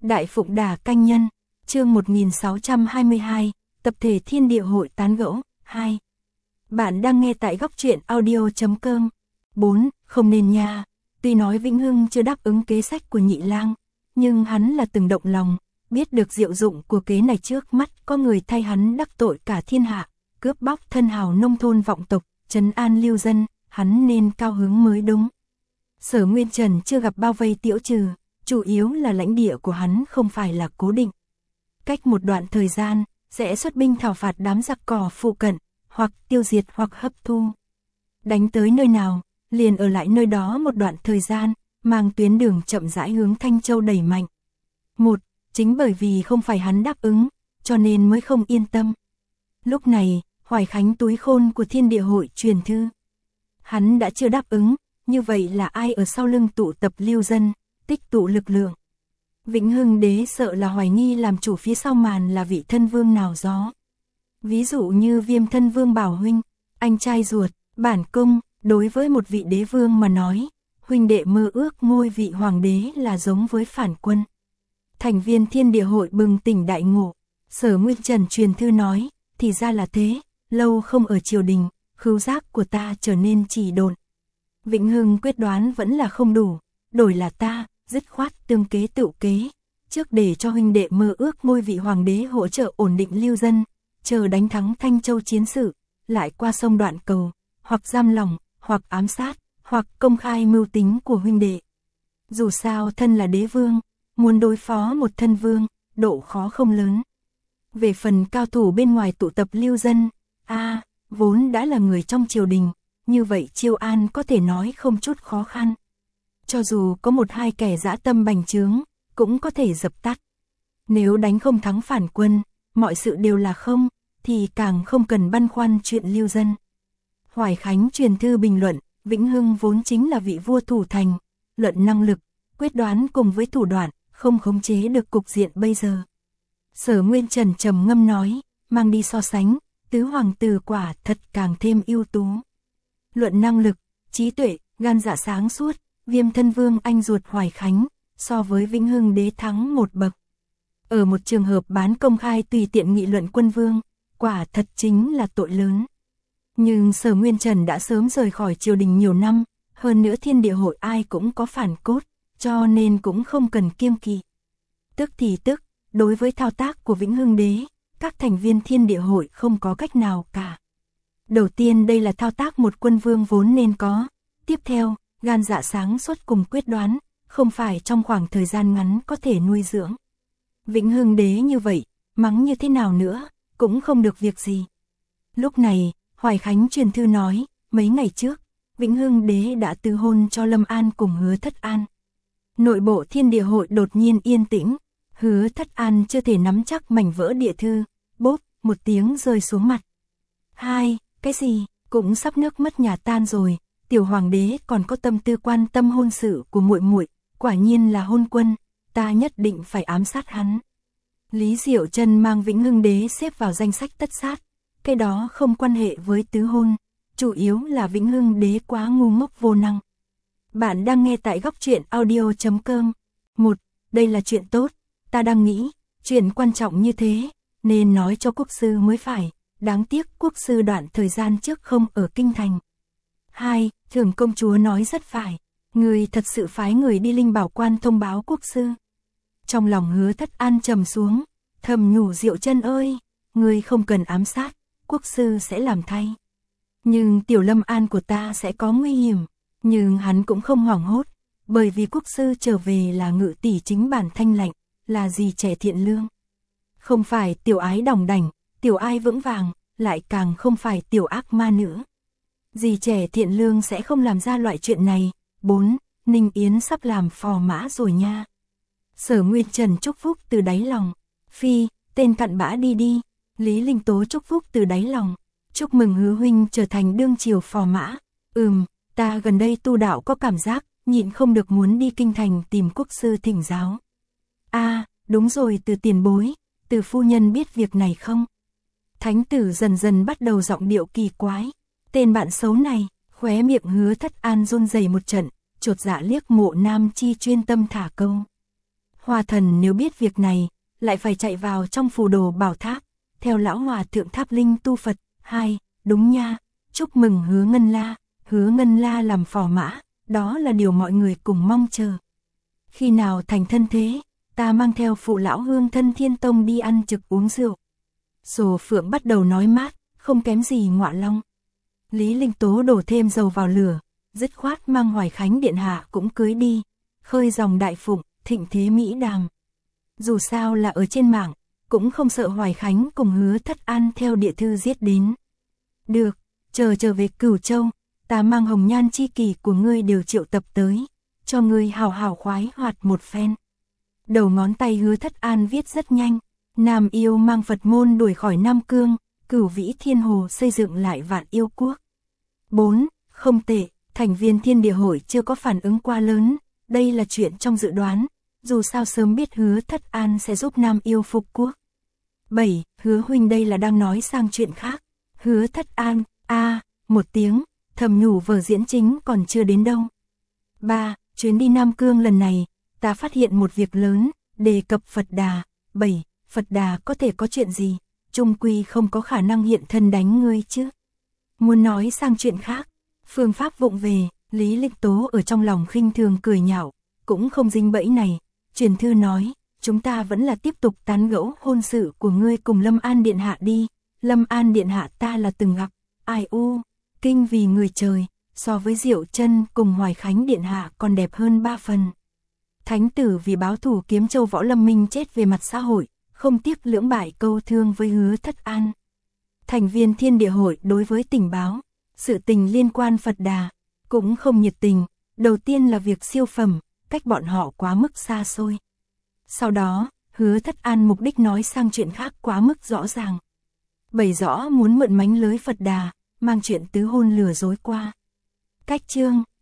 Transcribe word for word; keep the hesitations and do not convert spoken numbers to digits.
Đại Phụng Đà Canh Nhân, chương một nghìn sáu trăm hai mươi hai, tập thể Thiên Địa Hội tán gẫu, hai. Bạn đang nghe tại góc truyện audio chấm com. bốn. Không nên nha. Tuy nói Vĩnh Hưng chưa đáp ứng kế sách của Nhị Lang, nhưng hắn là từng động lòng, biết được diệu dụng của kế này, trước mắt có người thay hắn đắc tội cả thiên hạ, cướp bóc thân hào nông thôn vọng tộc, trấn an lưu dân, hắn nên cao hứng mới đúng. Sở Nguyên Trần chưa gặp bao vây tiễu trừ, chủ yếu là lãnh địa của hắn không phải là cố định. Cách một đoạn thời gian, sẽ xuất binh thảo phạt đám giặc cỏ phụ cận, hoặc tiêu diệt hoặc hấp thu. Đánh tới nơi nào, liền ở lại nơi đó một đoạn thời gian, mang tuyến đường chậm rãi hướng Thanh Châu đẩy mạnh. Một, chính bởi vì không phải hắn đáp ứng, cho nên mới không yên tâm. Lúc này, Hoài Khánh túi khôn của Thiên Địa Hội truyền thư. Hắn đã chưa đáp ứng, như vậy là ai ở sau lưng tụ tập lưu dân, tích tụ lực lượng? Vĩnh Hưng Đế sợ là hoài nghi làm chủ phía sau màn là vị thân vương nào đó. Ví dụ như Viêm thân vương Bảo huynh, anh trai ruột, bản cung, đối với một vị đế vương mà nói, huynh đệ mơ ước ngôi vị hoàng đế là giống với phản quân. Thành viên Thiên Địa Hội bừng tỉnh đại ngộ, Sở Nguyên Trần truyền thư nói, thì ra là thế, lâu không ở triều đình, khứu giác của ta trở nên trì độn. Vĩnh Hưng quyết đoán vẫn là không đủ, đổi là ta, dứt khoát tương kế tự kế, trước để cho huynh đệ mơ ước ngôi vị hoàng đế hỗ trợ ổn định lưu dân, chờ đánh thắng Thanh Châu chiến sự, lại qua sông Đoạn Cầu, hoặc giam lỏng, hoặc ám sát, hoặc công khai mưu tính của huynh đệ. Dù sao thân là đế vương, muốn đối phó một thân vương, độ khó không lớn. Về phần cao thủ bên ngoài tụ tập lưu dân, a à, vốn đã là người trong triều đình, như vậy chiêu an có thể nói không chút khó khăn. Cho dù có một hai kẻ dã tâm bành trướng, cũng có thể dập tắt. Nếu đánh không thắng phản quân, mọi sự đều là không, thì càng không cần băn khoăn chuyện lưu dân. Hoài Khánh truyền thư bình luận, Vĩnh Hưng vốn chính là vị vua thủ thành, luận năng lực, quyết đoán cùng với thủ đoạn, không khống chế được cục diện bây giờ. Sở Nguyên Trần trầm ngâm nói, mang đi so sánh, tứ hoàng tử quả thật càng thêm ưu tú. Luận năng lực, trí tuệ, gan dạ sáng suốt, Viêm thân vương anh ruột Hoài Khánh, so với Vĩnh Hưng Đế thắng một bậc. Ở một trường hợp bán công khai tùy tiện nghị luận quân vương, quả thật chính là tội lớn. Nhưng Sở Nguyên Trần đã sớm rời khỏi triều đình nhiều năm, hơn nữa Thiên Địa Hội ai cũng có phản cốt, cho nên cũng không cần kiêng kỵ. Tức thì tức, đối với thao tác của Vĩnh Hưng Đế, các thành viên Thiên Địa Hội không có cách nào cả. Đầu tiên đây là thao tác một quân vương vốn nên có, tiếp theo, gan dạ sáng suốt cùng quyết đoán, không phải trong khoảng thời gian ngắn có thể nuôi dưỡng. Vĩnh Hưng Đế như vậy, mắng như thế nào nữa, cũng không được việc gì. Lúc này, Hoài Khánh truyền thư nói, mấy ngày trước, Vĩnh Hưng Đế đã từ hôn cho Lâm An cùng Hứa Thất An. Nội bộ Thiên Địa Hội đột nhiên yên tĩnh, Hứa Thất An chưa thể nắm chắc mảnh vỡ địa thư, bốp, một tiếng rơi xuống mặt. Hai, cái gì, cũng sắp nước mất nhà tan rồi, tiểu hoàng đế còn có tâm tư quan tâm hôn sự của muội muội, quả nhiên là hôn quân, ta nhất định phải ám sát hắn. Lý Diệu Trân mang Vĩnh Hưng Đế xếp vào danh sách tất sát, cái đó không quan hệ với tứ hôn, chủ yếu là Vĩnh Hưng Đế quá ngu ngốc vô năng. Bạn đang nghe tại góc truyện audio chấm com. Một, đây là chuyện tốt, ta đang nghĩ, chuyện quan trọng như thế, nên nói cho quốc sư mới phải, đáng tiếc quốc sư đoạn thời gian trước không ở kinh thành. Hai, Thưởng công chúa nói rất phải, người thật sự phái người đi Linh Bảo Quan thông báo quốc sư. Trong lòng Hứa Thất An trầm xuống, thầm nhủ Diệu Trân ơi, người không cần ám sát, quốc sư sẽ làm thay. Nhưng tiểu Lâm An của ta sẽ có nguy hiểm, nhưng hắn cũng không hoảng hốt, bởi vì quốc sư trở về là ngự tỷ chính bản thanh lạnh, là gì trẻ thiện lương. Không phải tiểu ái đỏng đảnh, tiểu ai vững vàng, lại càng không phải tiểu ác ma nữa. Dì trẻ thiện lương sẽ không làm ra loại chuyện này. Bốn. Ninh Yến sắp làm phò mã rồi nha. Sở Nguyên Trần chúc phúc từ đáy lòng. Phi, tên cặn bã đi đi. Lý Linh Tố chúc phúc từ đáy lòng. Chúc mừng Hứa huynh trở thành đương triều phò mã. Ừm, ta gần đây tu đạo có cảm giác, nhịn không được muốn đi kinh thành tìm quốc sư thỉnh giáo. A, à, đúng rồi, Từ tiền bối, Từ phu nhân biết việc này không? Thánh tử dần dần bắt đầu giọng điệu kỳ quái. Tên bạn xấu này, khóe miệng Hứa Thất An run rẩy một trận, chột dạ liếc Mộ Nam Chi chuyên tâm thả câu. Hòa thần nếu biết việc này, lại phải chạy vào trong phù đồ bảo tháp, theo lão hòa thượng tháp linh tu Phật. Hai, đúng nha, chúc mừng Hứa Ngân La, Hứa Ngân La làm phò mã, đó là điều mọi người cùng mong chờ. Khi nào thành thân thế, ta mang theo phụ lão Hương Thân Thiên Tông đi ăn trực uống rượu. Sồ Phượng bắt đầu nói mát, không kém gì Ngọa Long. Lý Linh Tố đổ thêm dầu vào lửa, dứt khoát mang Hoài Khánh điện hạ cũng cưới đi, khơi dòng đại phụng, thịnh thế mỹ đàm. Dù sao là ở trên mạng, cũng không sợ Hoài Khánh cùng Hứa Thất An theo địa thư giết đến. Được, chờ trở về Cửu Châu, ta mang hồng nhan chi kỷ của ngươi đều triệu tập tới, cho ngươi hào hào khoái hoạt một phen. Đầu ngón tay Hứa Thất An viết rất nhanh, Nam yêu mang Phật môn đuổi khỏi Nam Cương, Cửu Vĩ Thiên Hồ xây dựng lại Vạn Yêu Quốc. bốn. Không tệ, thành viên Thiên Địa Hội chưa có phản ứng quá lớn, đây là chuyện trong dự đoán, dù sao sớm biết Hứa Thất An sẽ giúp Nam yêu phục quốc. bảy. Hứa huynh đây là đang nói sang chuyện khác. Hứa Thất An, a à, một tiếng, thầm nhủ vở diễn chính còn chưa đến đâu. ba. Chuyến đi Nam Cương lần này, ta phát hiện một việc lớn, đề cập Phật Đà. bảy. Phật Đà có thể có chuyện gì, chung quy không có khả năng hiện thân đánh ngươi chứ. Muốn nói sang chuyện khác, phương pháp vụng về, Lý Lịch Tố ở trong lòng khinh thường cười nhạo, cũng không dính bẫy này. Truyền thư nói, chúng ta vẫn là tiếp tục tán gẫu hôn sự của ngươi cùng Lâm An Điện Hạ đi. Lâm An Điện Hạ ta là từng gặp, ai u, kinh vì người trời, so với Diệu Chân cùng Hoài Khánh Điện Hạ còn đẹp hơn ba phần. Thánh tử vì báo thù Kiếm Châu Võ Lâm Minh chết về mặt xã hội, không tiếc lưỡng bại câu thương với Hứa Thất An. Thành viên Thiên Địa Hội đối với tình báo, sự tình liên quan Phật Đà, cũng không nhiệt tình. Đầu tiên là việc siêu phẩm, cách bọn họ quá mức xa xôi. Sau đó, Hứa Thất An mục đích nói sang chuyện khác quá mức rõ ràng. Bày rõ muốn mượn mánh lưới Phật Đà, mang chuyện tứ hôn lừa dối qua. Cách chương